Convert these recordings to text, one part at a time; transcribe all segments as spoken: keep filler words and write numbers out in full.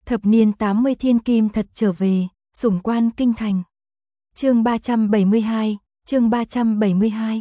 Thập niên tám mươi thiên kim thật trở về, sủng quan kinh thành. Chương ba trăm bảy mươi hai, chương ba trăm bảy mươi hai.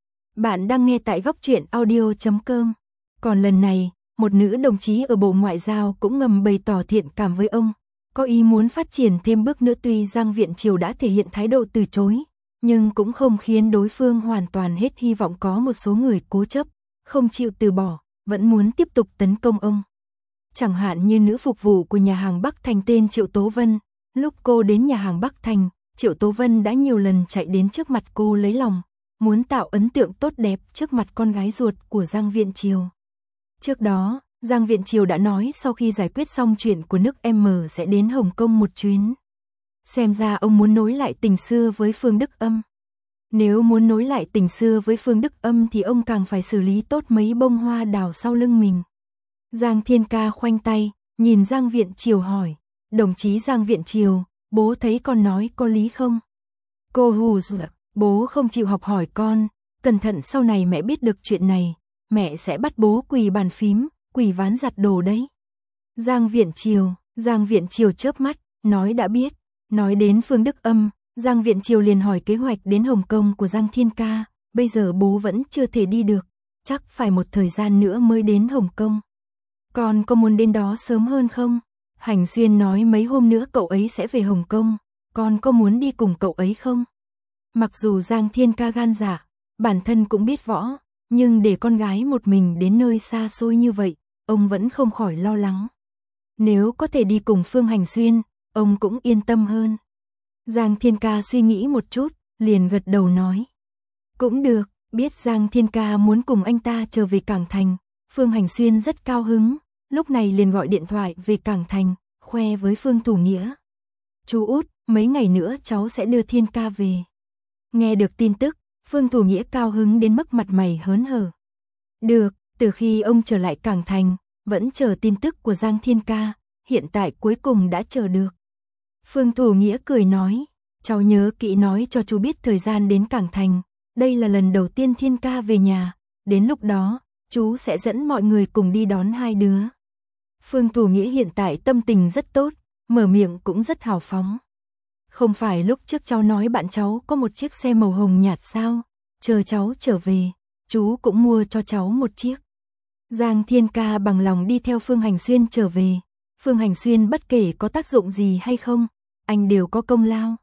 Bạn đang nghe tại góc truyện audio chấm com. Còn lần này, một nữ đồng chí ở Bộ Ngoại giao cũng ngầm bày tỏ thiện cảm với ông, có ý muốn phát triển thêm bước nữa. Tuy Giang Viện Triều đã thể hiện thái độ từ chối, nhưng cũng không khiến đối phương hoàn toàn hết hy vọng. Có một số người cố chấp, không chịu từ bỏ, vẫn muốn tiếp tục tấn công ông. Chẳng hạn như nữ phục vụ của nhà hàng Bắc Thành tên Triệu Tố Vân. Lúc cô đến nhà hàng Bắc Thành, Triệu Tố Vân đã nhiều lần chạy đến trước mặt cô lấy lòng, muốn tạo ấn tượng tốt đẹp trước mặt con gái ruột của Giang Viện Triều. Trước đó, Giang Viện Triều đã nói sau khi giải quyết xong chuyện của nước M sẽ đến Hồng Kông một chuyến. Xem ra ông muốn nối lại tình xưa với Phương Đức Âm. Nếu muốn nối lại tình xưa với Phương Đức Âm thì ông càng phải xử lý tốt mấy bông hoa đào sau lưng mình. Giang Thiên Ca khoanh tay, nhìn Giang Viện Triều hỏi, đồng chí Giang Viện Triều, bố thấy con nói có lý không? Cô hù dọa, bố không chịu học hỏi con, cẩn thận sau này mẹ biết được chuyện này, mẹ sẽ bắt bố quỳ bàn phím, quỳ ván giặt đồ đấy. Giang Viện Triều, Giang Viện Triều chớp mắt, nói đã biết. Nói đến Phương Đức Âm, Giang Viện Triều liền hỏi kế hoạch đến Hồng Kông của Giang Thiên Ca. Bây giờ bố vẫn chưa thể đi được, chắc phải một thời gian nữa mới đến Hồng Kông. Con có muốn đến đó sớm hơn không? Hành Xuyên nói mấy hôm nữa cậu ấy sẽ về Hồng Kông, con có muốn đi cùng cậu ấy không? Mặc dù Giang Thiên Ca gan dạ, bản thân cũng biết võ, nhưng để con gái một mình đến nơi xa xôi như vậy, ông vẫn không khỏi lo lắng. Nếu có thể đi cùng Phương Hành Xuyên, ông cũng yên tâm hơn. Giang Thiên Ca suy nghĩ một chút, liền gật đầu nói. Cũng được, biết Giang Thiên Ca muốn cùng anh ta trở về Cảng Thành, Phương Hành Xuyên rất cao hứng, lúc này liền gọi điện thoại về Cảng Thành, khoe với Phương Thủ Nghĩa. Chú út, mấy ngày nữa cháu sẽ đưa Thiên Ca về. Nghe được tin tức, Phương Thủ Nghĩa cao hứng đến mức mặt mày hớn hở. Được, từ khi ông trở lại Cảng Thành, vẫn chờ tin tức của Giang Thiên Ca, hiện tại cuối cùng đã chờ được. Phương Thủ Nghĩa cười nói, cháu nhớ kỹ nói cho chú biết thời gian đến Cảng Thành, đây là lần đầu tiên Thiên Ca về nhà, đến lúc đó, chú sẽ dẫn mọi người cùng đi đón hai đứa. Phương Thủ Nghĩa hiện tại tâm tình rất tốt, mở miệng cũng rất hào phóng. Không phải lúc trước cháu nói bạn cháu có một chiếc xe màu hồng nhạt sao, chờ cháu trở về, chú cũng mua cho cháu một chiếc. Giang Thiên Ca bằng lòng đi theo Phương Hành Xuyên trở về. Phương Hành Xuyên bất kể có tác dụng gì hay không, anh đều có công lao.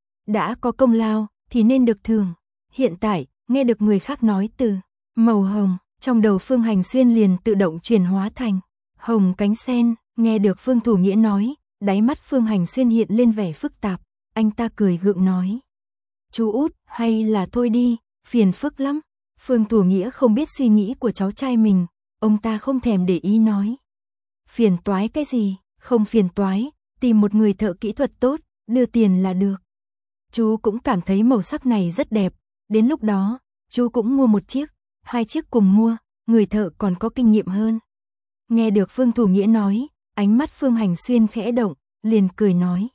Đã có công lao thì nên được thưởng. Hiện tại, nghe được người khác nói từ màu hồng, trong đầu Phương Hành Xuyên liền tự động chuyển hóa thành hồng cánh sen. Nghe được Phương Thủ Nghĩa nói, đáy mắt Phương Hành Xuyên hiện lên vẻ phức tạp. Anh ta cười gượng nói, chú út, hay là thôi đi, phiền phức lắm. Phương Thủ Nghĩa không biết suy nghĩ của cháu trai mình, ông ta không thèm để ý nói. Phiền toái cái gì, không phiền toái, tìm một người thợ kỹ thuật tốt, đưa tiền là được. Chú cũng cảm thấy màu sắc này rất đẹp, đến lúc đó, chú cũng mua một chiếc, hai chiếc cùng mua, người thợ còn có kinh nghiệm hơn. Nghe được Phương Thủ Nghĩa nói, ánh mắt Phương Hành Xuyên khẽ động, liền cười nói.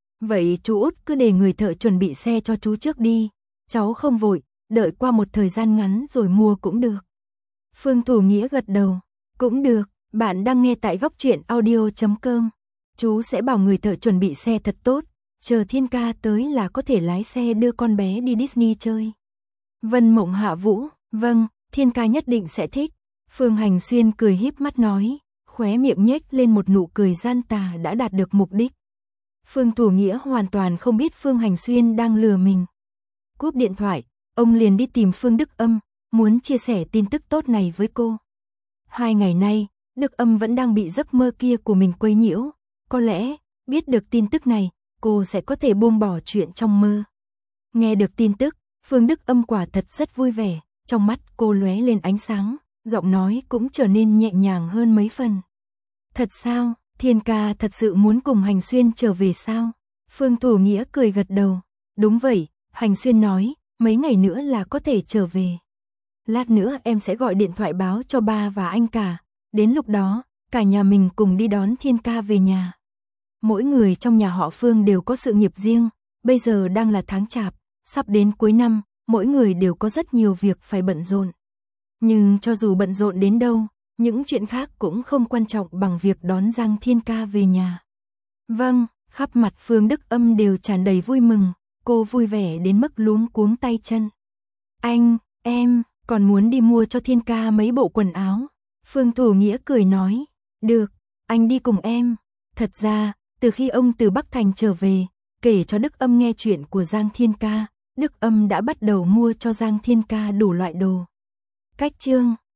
Vậy chú út cứ để người thợ chuẩn bị xe cho chú trước đi, cháu không vội, đợi qua một thời gian ngắn rồi mua cũng được. Phương Thủ Nghĩa gật đầu, cũng được, bạn đang nghe tại góc truyện audio chấm com. Chú sẽ bảo người thợ chuẩn bị xe thật tốt, chờ Thiên Ca tới là có thể lái xe đưa con bé đi Disney chơi. Vân Mộng hạ vũ, vâng, Thiên Ca nhất định sẽ thích. Phương Hành Xuyên cười híp mắt nói, khóe miệng nhếch lên một nụ cười gian tà đã đạt được mục đích. Phương Thủ Nghĩa hoàn toàn không biết Phương Hành Xuyên đang lừa mình. Cúp điện thoại, ông liền đi tìm Phương Đức Âm, muốn chia sẻ tin tức tốt này với cô. Hai ngày nay, Đức Âm vẫn đang bị giấc mơ kia của mình quấy nhiễu. Có lẽ, biết được tin tức này, cô sẽ có thể buông bỏ chuyện trong mơ. Nghe được tin tức, Phương Đức Âm quả thật rất vui vẻ, trong mắt cô lóe lên ánh sáng, giọng nói cũng trở nên nhẹ nhàng hơn mấy phần. Thật sao, Thiên Ca thật sự muốn cùng Hành Xuyên trở về sao? Phương Thủ Nghĩa cười gật đầu. Đúng vậy, Hành Xuyên nói, mấy ngày nữa là có thể trở về. Lát nữa em sẽ gọi điện thoại báo cho ba và anh cả. Đến lúc đó, cả nhà mình cùng đi đón Thiên Ca về nhà. Mỗi người trong nhà họ Phương đều có sự nghiệp riêng. Bây giờ đang là tháng chạp, sắp đến cuối năm, mỗi người đều có rất nhiều việc phải bận rộn. Nhưng cho dù bận rộn đến đâu, những chuyện khác cũng không quan trọng bằng việc đón Giang Thiên Ca về nhà. Vâng, khắp mặt Phương Đức Âm đều tràn đầy vui mừng, cô vui vẻ đến mức luống cuống tay chân. Anh, em, còn muốn đi mua cho Thiên ca mấy bộ quần áo. Phương Thủ Nghĩa cười nói, được, anh đi cùng em. Thật ra, từ khi ông từ Bắc Thành trở về, kể cho Đức Âm nghe chuyện của Giang Thiên ca, Đức Âm đã bắt đầu mua cho Giang Thiên ca đủ loại đồ. Cách chương